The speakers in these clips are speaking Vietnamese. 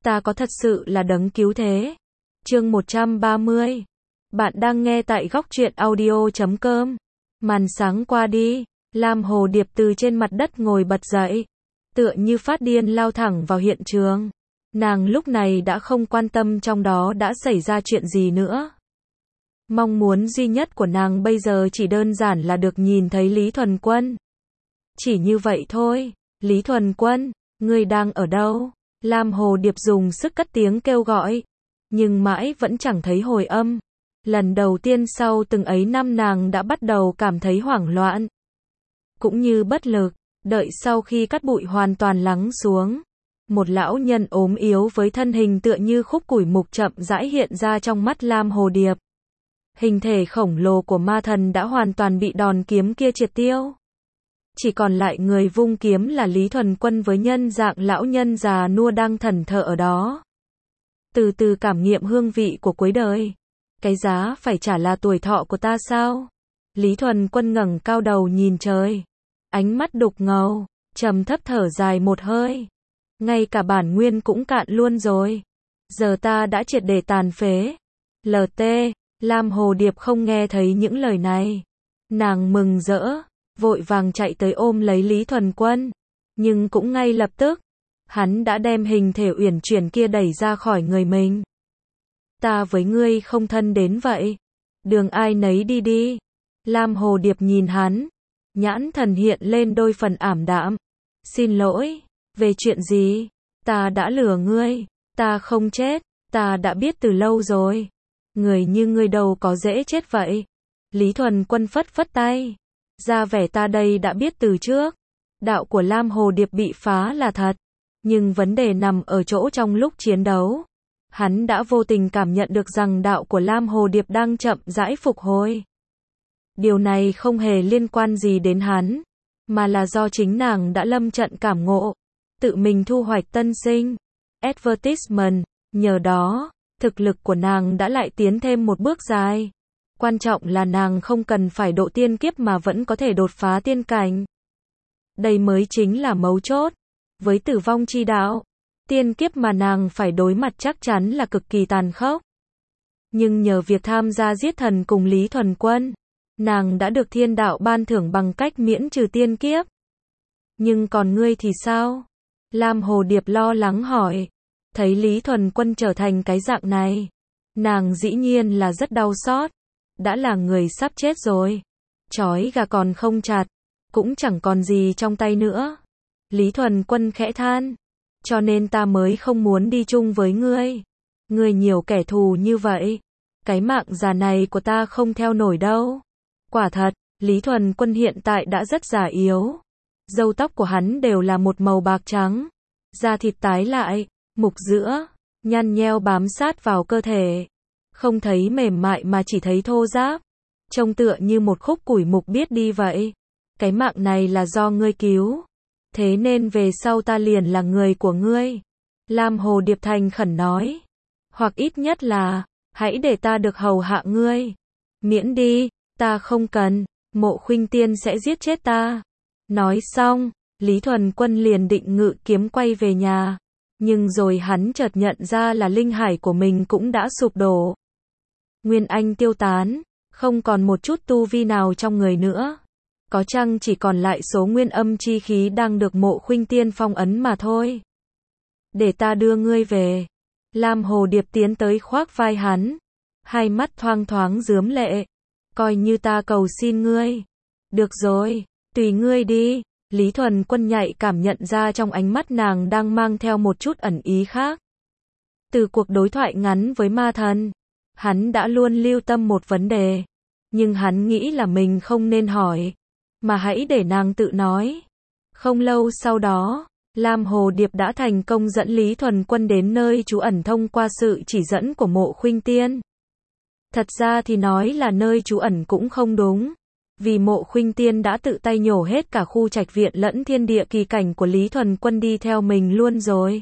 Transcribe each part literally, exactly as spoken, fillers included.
ta có thật sự là đấng cứu thế. Chương một trăm ba mươi. Bạn đang nghe tại góc truyện audio chấm com. Màn sáng qua đi, Lam Hồ Điệp từ trên mặt đất ngồi bật dậy, tựa như phát điên lao thẳng vào hiện trường. Nàng lúc này đã không quan tâm trong đó đã xảy ra chuyện gì nữa. Mong muốn duy nhất của nàng bây giờ chỉ đơn giản là được nhìn thấy Lý Thuần Quân. Chỉ như vậy thôi. Lý Thuần Quân, ngươi đang ở đâu? Lam Hồ Điệp dùng sức cất tiếng kêu gọi, nhưng mãi vẫn chẳng thấy hồi âm. Lần đầu tiên sau từng ấy năm nàng đã bắt đầu cảm thấy hoảng loạn, cũng như bất lực. Đợi sau khi cát bụi hoàn toàn lắng xuống, một lão nhân ốm yếu với thân hình tựa như khúc củi mục chậm rãi hiện ra trong mắt Lam Hồ Điệp. Hình thể khổng lồ của ma thần đã hoàn toàn bị đòn kiếm kia triệt tiêu. Chỉ còn lại người vung kiếm là Lý Thuần Quân với nhân dạng lão nhân già nua đang thẫn thờ ở đó. Từ từ cảm nghiệm hương vị của cuối đời. Cái giá phải trả là tuổi thọ của ta sao? Lý Thuần Quân ngẩng cao đầu nhìn trời. Ánh mắt đục ngầu, trầm thấp thở dài một hơi. Ngay cả bản nguyên cũng cạn luôn rồi. Giờ ta đã triệt để tàn phế. lờ tê, Lam Hồ Điệp không nghe thấy những lời này. Nàng mừng rỡ, vội vàng chạy tới ôm lấy Lý Thuần Quân. Nhưng cũng ngay lập tức, hắn đã đem hình thể uyển chuyển kia đẩy ra khỏi người mình. Ta với ngươi không thân đến vậy. Đường ai nấy đi đi. Lam Hồ Điệp nhìn hắn. Nhãn thần hiện lên đôi phần ảm đạm. Xin lỗi. Về chuyện gì? Ta đã lừa ngươi. Ta không chết. Ta đã biết từ lâu rồi. Người như ngươi đâu có dễ chết vậy. Lý Thuần Quân phất phất tay. Ra vẻ ta đây đã biết từ trước. Đạo của Lam Hồ Điệp bị phá là thật. Nhưng vấn đề nằm ở chỗ trong lúc chiến đấu. Hắn đã vô tình cảm nhận được rằng đạo của Lam Hồ Điệp đang chậm rãi phục hồi. Điều này không hề liên quan gì đến hắn, mà là do chính nàng đã lâm trận cảm ngộ, tự mình thu hoạch tân sinh. Advertisement, nhờ đó, thực lực của nàng đã lại tiến thêm một bước dài. Quan trọng là nàng không cần phải độ tiên kiếp mà vẫn có thể đột phá tiên cảnh. Đây mới chính là mấu chốt. Với tử vong chi đạo, tiên kiếp mà nàng phải đối mặt chắc chắn là cực kỳ tàn khốc. Nhưng nhờ việc tham gia giết thần cùng Lý Thuần Quân, nàng đã được thiên đạo ban thưởng bằng cách miễn trừ tiên kiếp. Nhưng còn ngươi thì sao? Lam Hồ Điệp lo lắng hỏi. Thấy Lý Thuần Quân trở thành cái dạng này, nàng dĩ nhiên là rất đau xót. Đã là người sắp chết rồi. Chói gà còn không chặt, cũng chẳng còn gì trong tay nữa. Lý Thuần Quân khẽ than. Cho nên ta mới không muốn đi chung với ngươi. Ngươi nhiều kẻ thù như vậy. Cái mạng già này của ta không theo nổi đâu. Quả thật, Lý Thuần Quân hiện tại đã rất già yếu. Râu tóc của hắn đều là một màu bạc trắng. Da thịt tái lại, mục giữa, nhăn nheo bám sát vào cơ thể. Không thấy mềm mại mà chỉ thấy thô ráp. Trông tựa như một khúc củi mục biết đi vậy. Cái mạng này là do ngươi cứu. Thế nên về sau ta liền là người của ngươi. Lam Hồ Điệp thành khẩn nói. Hoặc ít nhất là, hãy để ta được hầu hạ ngươi. Miễn đi, ta không cần, Mộ Khuynh Tiên sẽ giết chết ta. Nói xong, Lý Thuần Quân liền định ngự kiếm quay về nhà. Nhưng rồi hắn chợt nhận ra là linh hải của mình cũng đã sụp đổ. Nguyên anh tiêu tán, không còn một chút tu vi nào trong người nữa. Có chăng chỉ còn lại số nguyên âm chi khí đang được Mộ Khuynh Tiên phong ấn mà thôi. Để ta đưa ngươi về. Lam Hồ Điệp tiến tới khoác vai hắn. Hai mắt thoang thoáng rướm lệ. Coi như ta cầu xin ngươi. Được rồi, tùy ngươi đi. Lý Thuần Quân nhạy cảm nhận ra trong ánh mắt nàng đang mang theo một chút ẩn ý khác. Từ cuộc đối thoại ngắn với ma thần, hắn đã luôn lưu tâm một vấn đề. Nhưng hắn nghĩ là mình không nên hỏi, mà hãy để nàng tự nói. Không lâu sau đó, Lam Hồ Điệp đã thành công dẫn Lý Thuần Quân đến nơi trú ẩn thông qua sự chỉ dẫn của Mộ Khuynh Tiên. Thật ra thì nói là nơi trú ẩn cũng không đúng. Vì Mộ Khuynh Tiên đã tự tay nhổ hết cả khu trạch viện lẫn thiên địa kỳ cảnh của Lý Thuần Quân đi theo mình luôn rồi.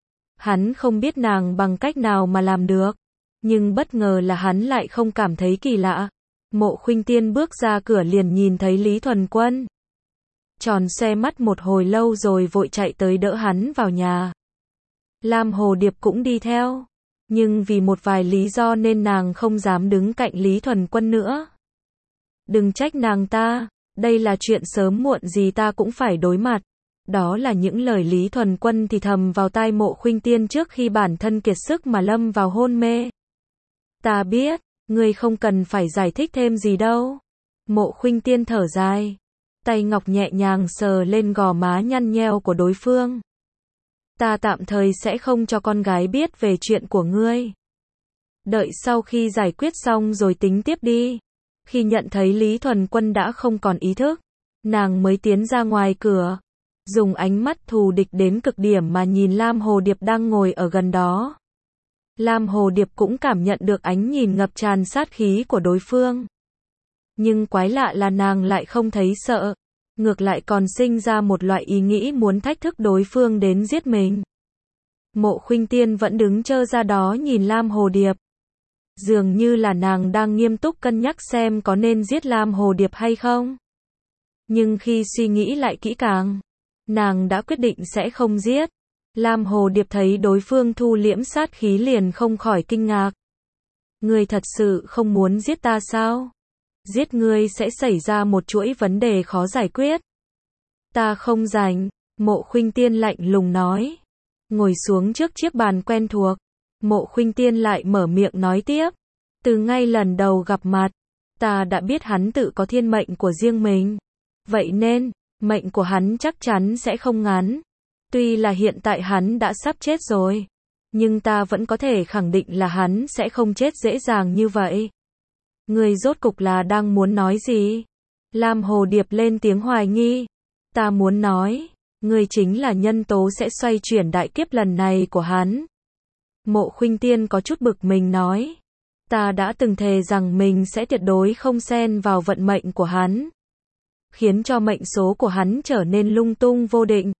Hắn không biết nàng bằng cách nào mà làm được. Nhưng bất ngờ là hắn lại không cảm thấy kỳ lạ. Mộ Khuynh Tiên bước ra cửa liền nhìn thấy Lý Thuần Quân. Tròn xoe mắt một hồi lâu rồi vội chạy tới đỡ hắn vào nhà. Lam Hồ Điệp cũng đi theo. Nhưng vì một vài lý do nên nàng không dám đứng cạnh Lý Thuần Quân nữa. Đừng trách nàng ta, đây là chuyện sớm muộn gì ta cũng phải đối mặt. Đó là những lời Lý Thuần Quân thì thầm vào tai Mộ Khuynh Tiên trước khi bản thân kiệt sức mà lâm vào hôn mê. Ta biết, ngươi không cần phải giải thích thêm gì đâu. Mộ Khuynh Tiên thở dài. Tay ngọc nhẹ nhàng sờ lên gò má nhăn nheo của đối phương. Ta tạm thời sẽ không cho con gái biết về chuyện của ngươi. Đợi sau khi giải quyết xong rồi tính tiếp đi. Khi nhận thấy Lý Thuần Quân đã không còn ý thức, nàng mới tiến ra ngoài cửa. Dùng ánh mắt thù địch đến cực điểm mà nhìn Lam Hồ Điệp đang ngồi ở gần đó. Lam Hồ Điệp cũng cảm nhận được ánh nhìn ngập tràn sát khí của đối phương. Nhưng quái lạ là nàng lại không thấy sợ. Ngược lại còn sinh ra một loại ý nghĩ muốn thách thức đối phương đến giết mình. Mộ Khuynh Tiên vẫn đứng trơ ra đó nhìn Lam Hồ Điệp. Dường như là nàng đang nghiêm túc cân nhắc xem có nên giết Lam Hồ Điệp hay không. Nhưng khi suy nghĩ lại kỹ càng, nàng đã quyết định sẽ không giết. Lam Hồ Điệp thấy đối phương thu liễm sát khí liền không khỏi kinh ngạc. Ngươi thật sự không muốn giết ta sao? Giết ngươi sẽ xảy ra một chuỗi vấn đề khó giải quyết. Ta không rảnh, Mộ Khuynh Tiên lạnh lùng nói. Ngồi xuống trước chiếc bàn quen thuộc, Mộ Khuynh Tiên lại mở miệng nói tiếp. Từ ngay lần đầu gặp mặt, ta đã biết hắn tự có thiên mệnh của riêng mình. Vậy nên, mệnh của hắn chắc chắn sẽ không ngắn. Tuy là hiện tại hắn đã sắp chết rồi, nhưng ta vẫn có thể khẳng định là hắn sẽ không chết dễ dàng như vậy. Ngươi rốt cục là đang muốn nói gì? Lam Hồ Điệp lên tiếng hoài nghi. Ta muốn nói, ngươi chính là nhân tố sẽ xoay chuyển đại kiếp lần này của hắn. Mộ Khuynh Tiên có chút bực mình nói. Ta đã từng thề rằng mình sẽ tuyệt đối không xen vào vận mệnh của hắn. Khiến cho mệnh số của hắn trở nên lung tung vô định.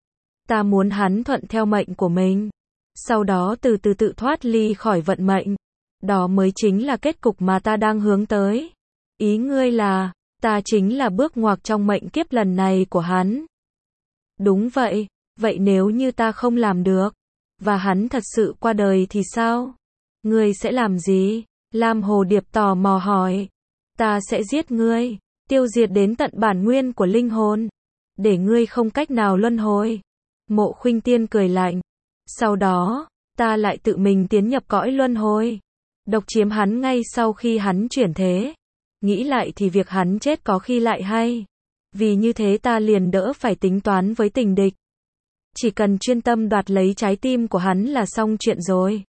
Ta muốn hắn thuận theo mệnh của mình. Sau đó từ từ tự thoát ly khỏi vận mệnh. Đó mới chính là kết cục mà ta đang hướng tới. Ý ngươi là, ta chính là bước ngoặt trong mệnh kiếp lần này của hắn. Đúng vậy, vậy nếu như ta không làm được, và hắn thật sự qua đời thì sao? Ngươi sẽ làm gì? Lam Hồ Điệp tò mò hỏi. Ta sẽ giết ngươi, tiêu diệt đến tận bản nguyên của linh hồn, để ngươi không cách nào luân hồi. Mộ Khuynh Tiên cười lạnh. Sau đó, ta lại tự mình tiến nhập cõi luân hồi. Độc chiếm hắn ngay sau khi hắn chuyển thế. Nghĩ lại thì việc hắn chết có khi lại hay. Vì như thế ta liền đỡ phải tính toán với tình địch. Chỉ cần chuyên tâm đoạt lấy trái tim của hắn là xong chuyện rồi.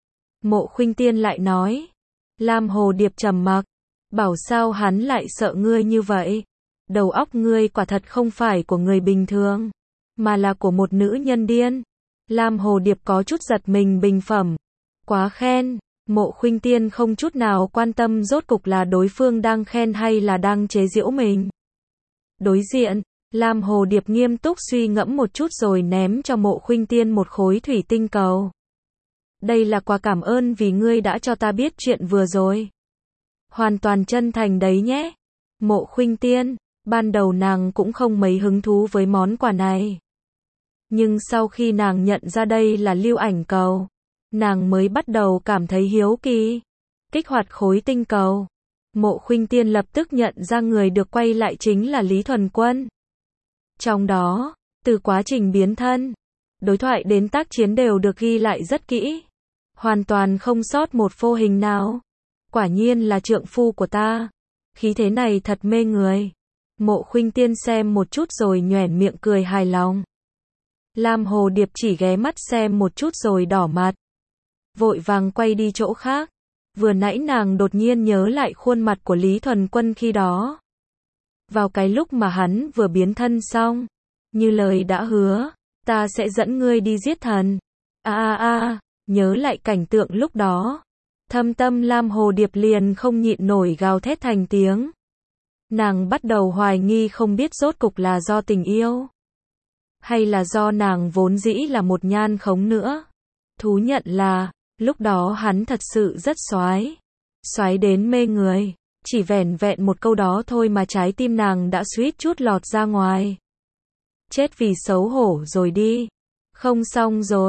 Mộ Khuynh Tiên lại nói. Lam Hồ Điệp trầm mặc. Bảo sao hắn lại sợ ngươi như vậy? Đầu óc ngươi quả thật không phải của người bình thường, mà là của một nữ nhân điên. Lam Hồ Điệp có chút giật mình bình phẩm. Quá khen. Mộ Khuynh Tiên không chút nào quan tâm rốt cục là đối phương đang khen hay là đang chế giễu mình. Đối diện, Lam Hồ Điệp nghiêm túc suy ngẫm một chút rồi ném cho Mộ Khuynh Tiên một khối thủy tinh cầu. Đây là quà cảm ơn vì ngươi đã cho ta biết chuyện vừa rồi. Hoàn toàn chân thành đấy nhé. Mộ Khuynh Tiên, ban đầu nàng cũng không mấy hứng thú với món quà này. Nhưng sau khi nàng nhận ra đây là lưu ảnh cầu, nàng mới bắt đầu cảm thấy hiếu kỳ. Kích hoạt khối tinh cầu. Mộ Khuynh Tiên lập tức nhận ra người được quay lại chính là Lý Thuần Quân. Trong đó, từ quá trình biến thân, đối thoại đến tác chiến đều được ghi lại rất kỹ. Hoàn toàn không sót một phô hình nào. Quả nhiên là trượng phu của ta. Khí thế này thật mê người. Mộ Khuynh Tiên xem một chút rồi nhoẻn miệng cười hài lòng. Lam Hồ Điệp chỉ ghé mắt xem một chút rồi đỏ mặt. Vội vàng quay đi chỗ khác. Vừa nãy nàng đột nhiên nhớ lại khuôn mặt của Lý Thuần Quân khi đó. Vào cái lúc mà hắn vừa biến thân xong. Như lời đã hứa, ta sẽ dẫn ngươi đi giết thần. A a a, nhớ lại cảnh tượng lúc đó. Thâm tâm Lam Hồ Điệp liền không nhịn nổi gào thét thành tiếng. Nàng bắt đầu hoài nghi không biết rốt cục là do tình yêu, hay là do nàng vốn dĩ là một nhan khống nữa. Thú nhận là, lúc đó hắn thật sự rất xoái. Xoái đến mê người. Chỉ vẻn vẹn một câu đó thôi mà trái tim nàng đã suýt chút lọt ra ngoài. Chết vì xấu hổ rồi đi. Không xong rồi.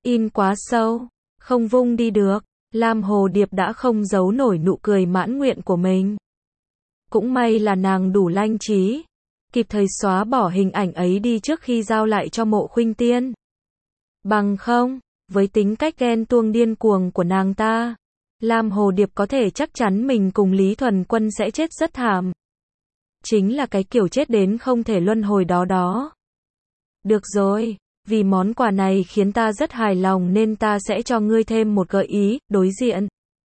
in quá sâu, không vung đi được. Lam Hồ Điệp đã không giấu nổi nụ cười mãn nguyện của mình. Cũng may là nàng đủ lanh trí, kịp thời xóa bỏ hình ảnh ấy đi trước khi giao lại cho Mộ Khuynh Tiên. Bằng không, với tính cách ghen tuông điên cuồng của nàng ta, Lam Hồ Điệp có thể chắc chắn mình cùng Lý Thuần Quân sẽ chết rất thảm. Chính là cái kiểu chết đến không thể luân hồi đó đó. Được rồi, vì món quà này khiến ta rất hài lòng nên ta sẽ cho ngươi thêm một gợi ý, đối diện.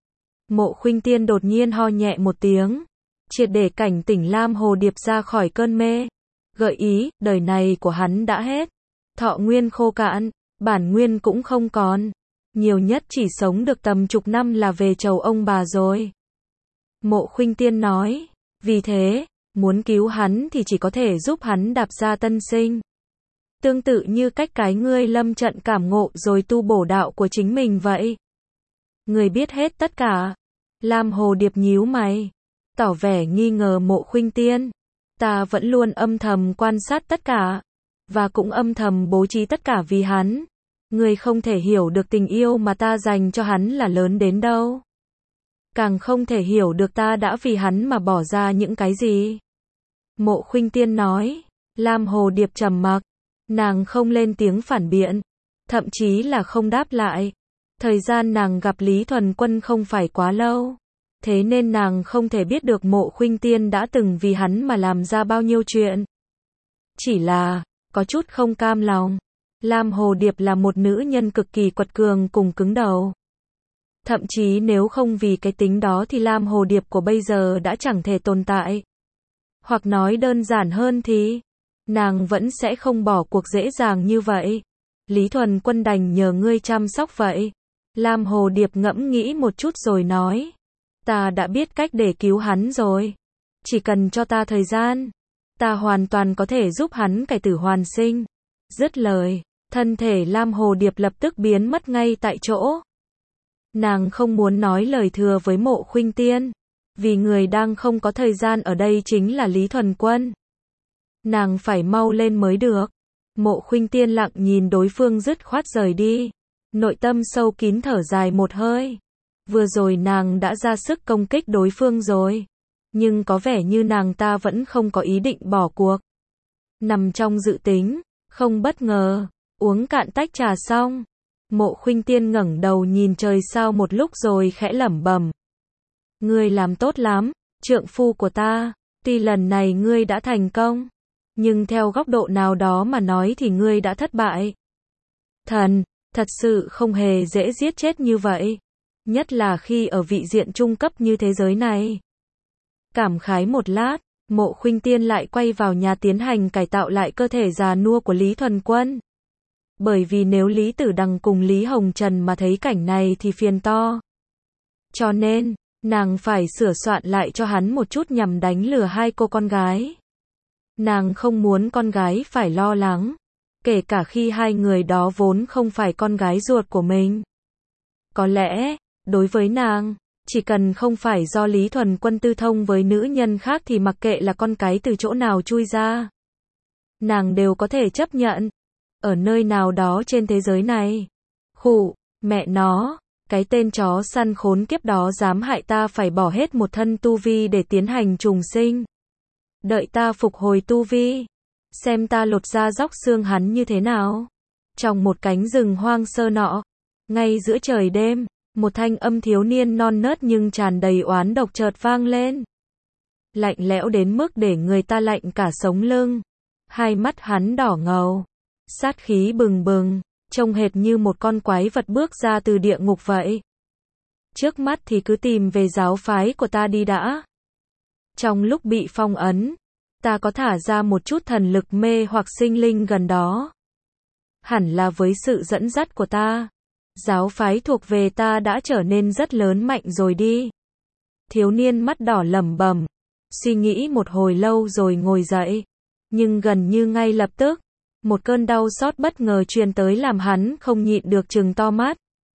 Mộ Khuynh Tiên đột nhiên ho nhẹ một tiếng, triệt để cảnh tỉnh Lam Hồ Điệp ra khỏi cơn mê. Gợi ý, đời này của hắn đã hết. Thọ nguyên khô cạn, bản nguyên cũng không còn. Nhiều nhất chỉ sống được tầm chục năm là về chầu ông bà rồi. Mộ Khuynh Tiên nói, vì thế, muốn cứu hắn thì chỉ có thể giúp hắn đạp ra tân sinh. Tương tự như cách cái ngươi lâm trận cảm ngộ rồi tu bổ đạo của chính mình vậy. Người biết hết tất cả. Lam Hồ Điệp nhíu mày, tỏ vẻ nghi ngờ Mộ Khuynh Tiên. Ta vẫn luôn âm thầm quan sát tất cả, và cũng âm thầm bố trí tất cả vì hắn. Người không thể hiểu được tình yêu mà ta dành cho hắn là lớn đến đâu. Càng không thể hiểu được ta đã vì hắn mà bỏ ra những cái gì. Mộ Khuynh Tiên nói. Lam Hồ Điệp trầm mặc, nàng không lên tiếng phản biện, thậm chí là không đáp lại. Thời gian nàng gặp Lý Thuần Quân không phải quá lâu, thế nên nàng không thể biết được Mộ Khuynh Tiên đã từng vì hắn mà làm ra bao nhiêu chuyện. Chỉ là, có chút không cam lòng. Lam Hồ Điệp là một nữ nhân cực kỳ quật cường cùng cứng đầu. Thậm chí nếu không vì cái tính đó thì Lam Hồ Điệp của bây giờ đã chẳng thể tồn tại. Hoặc nói đơn giản hơn thì, nàng vẫn sẽ không bỏ cuộc dễ dàng như vậy. Lý Thuần Quân đành nhờ ngươi chăm sóc vậy. Lam Hồ Điệp ngẫm nghĩ một chút rồi nói, ta đã biết cách để cứu hắn rồi. Chỉ cần cho ta thời gian, ta hoàn toàn có thể giúp hắn cải tử hoàn sinh. Dứt lời, thân thể Lam Hồ Điệp lập tức biến mất ngay tại chỗ. Nàng không muốn nói lời thừa với Mộ Khuynh Tiên, vì người đang không có thời gian ở đây chính là Lý Thuần Quân. Nàng phải mau lên mới được. Mộ Khuynh Tiên lặng nhìn đối phương dứt khoát rời đi, nội tâm sâu kín thở dài một hơi. Vừa rồi nàng đã ra sức công kích đối phương rồi, nhưng có vẻ như nàng ta vẫn không có ý định bỏ cuộc. Nằm trong dự tính, không bất ngờ, uống cạn tách trà xong, Mộ Khuynh Tiên ngẩng đầu nhìn trời sao một lúc rồi khẽ lẩm bẩm. Ngươi làm tốt lắm, trượng phu của ta, tuy lần này ngươi đã thành công, nhưng theo góc độ nào đó mà nói thì ngươi đã thất bại. Thần, thật sự không hề dễ giết chết như vậy, nhất là khi ở vị diện trung cấp như thế giới này. Cảm khái một lát, Mộ Khuynh Tiên lại quay vào nhà tiến hành cải tạo lại cơ thể già nua của Lý Thuần Quân. Bởi vì nếu Lý Tử Đằng cùng Lý Hồng Trần mà thấy cảnh này thì phiền to. Cho nên, nàng phải sửa soạn lại cho hắn một chút nhằm đánh lừa hai cô con gái. Nàng không muốn con gái phải lo lắng, kể cả khi hai người đó vốn không phải con gái ruột của mình. Có lẽ, đối với nàng, chỉ cần không phải do Lý Thuần Quân tư thông với nữ nhân khác thì mặc kệ là con cái từ chỗ nào chui ra, nàng đều có thể chấp nhận. Ở nơi nào đó trên thế giới này. Khụ, mẹ nó, cái tên chó săn khốn kiếp đó dám hại ta phải bỏ hết một thân tu vi để tiến hành trùng sinh. Đợi ta phục hồi tu vi, xem ta lột da róc xương hắn như thế nào. Trong một cánh rừng hoang sơ nọ, ngay giữa trời đêm, một thanh âm thiếu niên non nớt nhưng tràn đầy oán độc chợt vang lên. Lạnh lẽo đến mức để người ta lạnh cả sống lưng. Hai mắt hắn đỏ ngầu, sát khí bừng bừng, trông hệt như một con quái vật bước ra từ địa ngục vậy. Trước mắt thì cứ tìm về giáo phái của ta đi đã. Trong lúc bị phong ấn, ta có thả ra một chút thần lực mê hoặc sinh linh gần đó. Hẳn là với sự dẫn dắt của ta, giáo phái thuộc về ta đã trở nên rất lớn mạnh rồi đi. Thiếu niên mắt đỏ lẩm bẩm, suy nghĩ một hồi lâu rồi ngồi dậy, nhưng gần như ngay lập tức, một cơn đau xót bất ngờ truyền tới làm hắn không nhịn được trừng to mắt.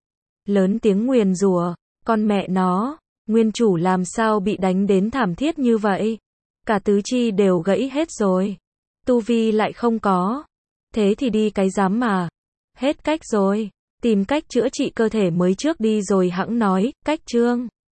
Lớn tiếng nguyền rủa, con mẹ nó, nguyên chủ làm sao bị đánh đến thảm thiết như vậy? Cả tứ chi đều gãy hết rồi, tu vi lại không có. Thế thì đi cái dám mà. Hết cách rồi, Tìm cách chữa trị cơ thể mới trước đi rồi hẵng nói, cách chương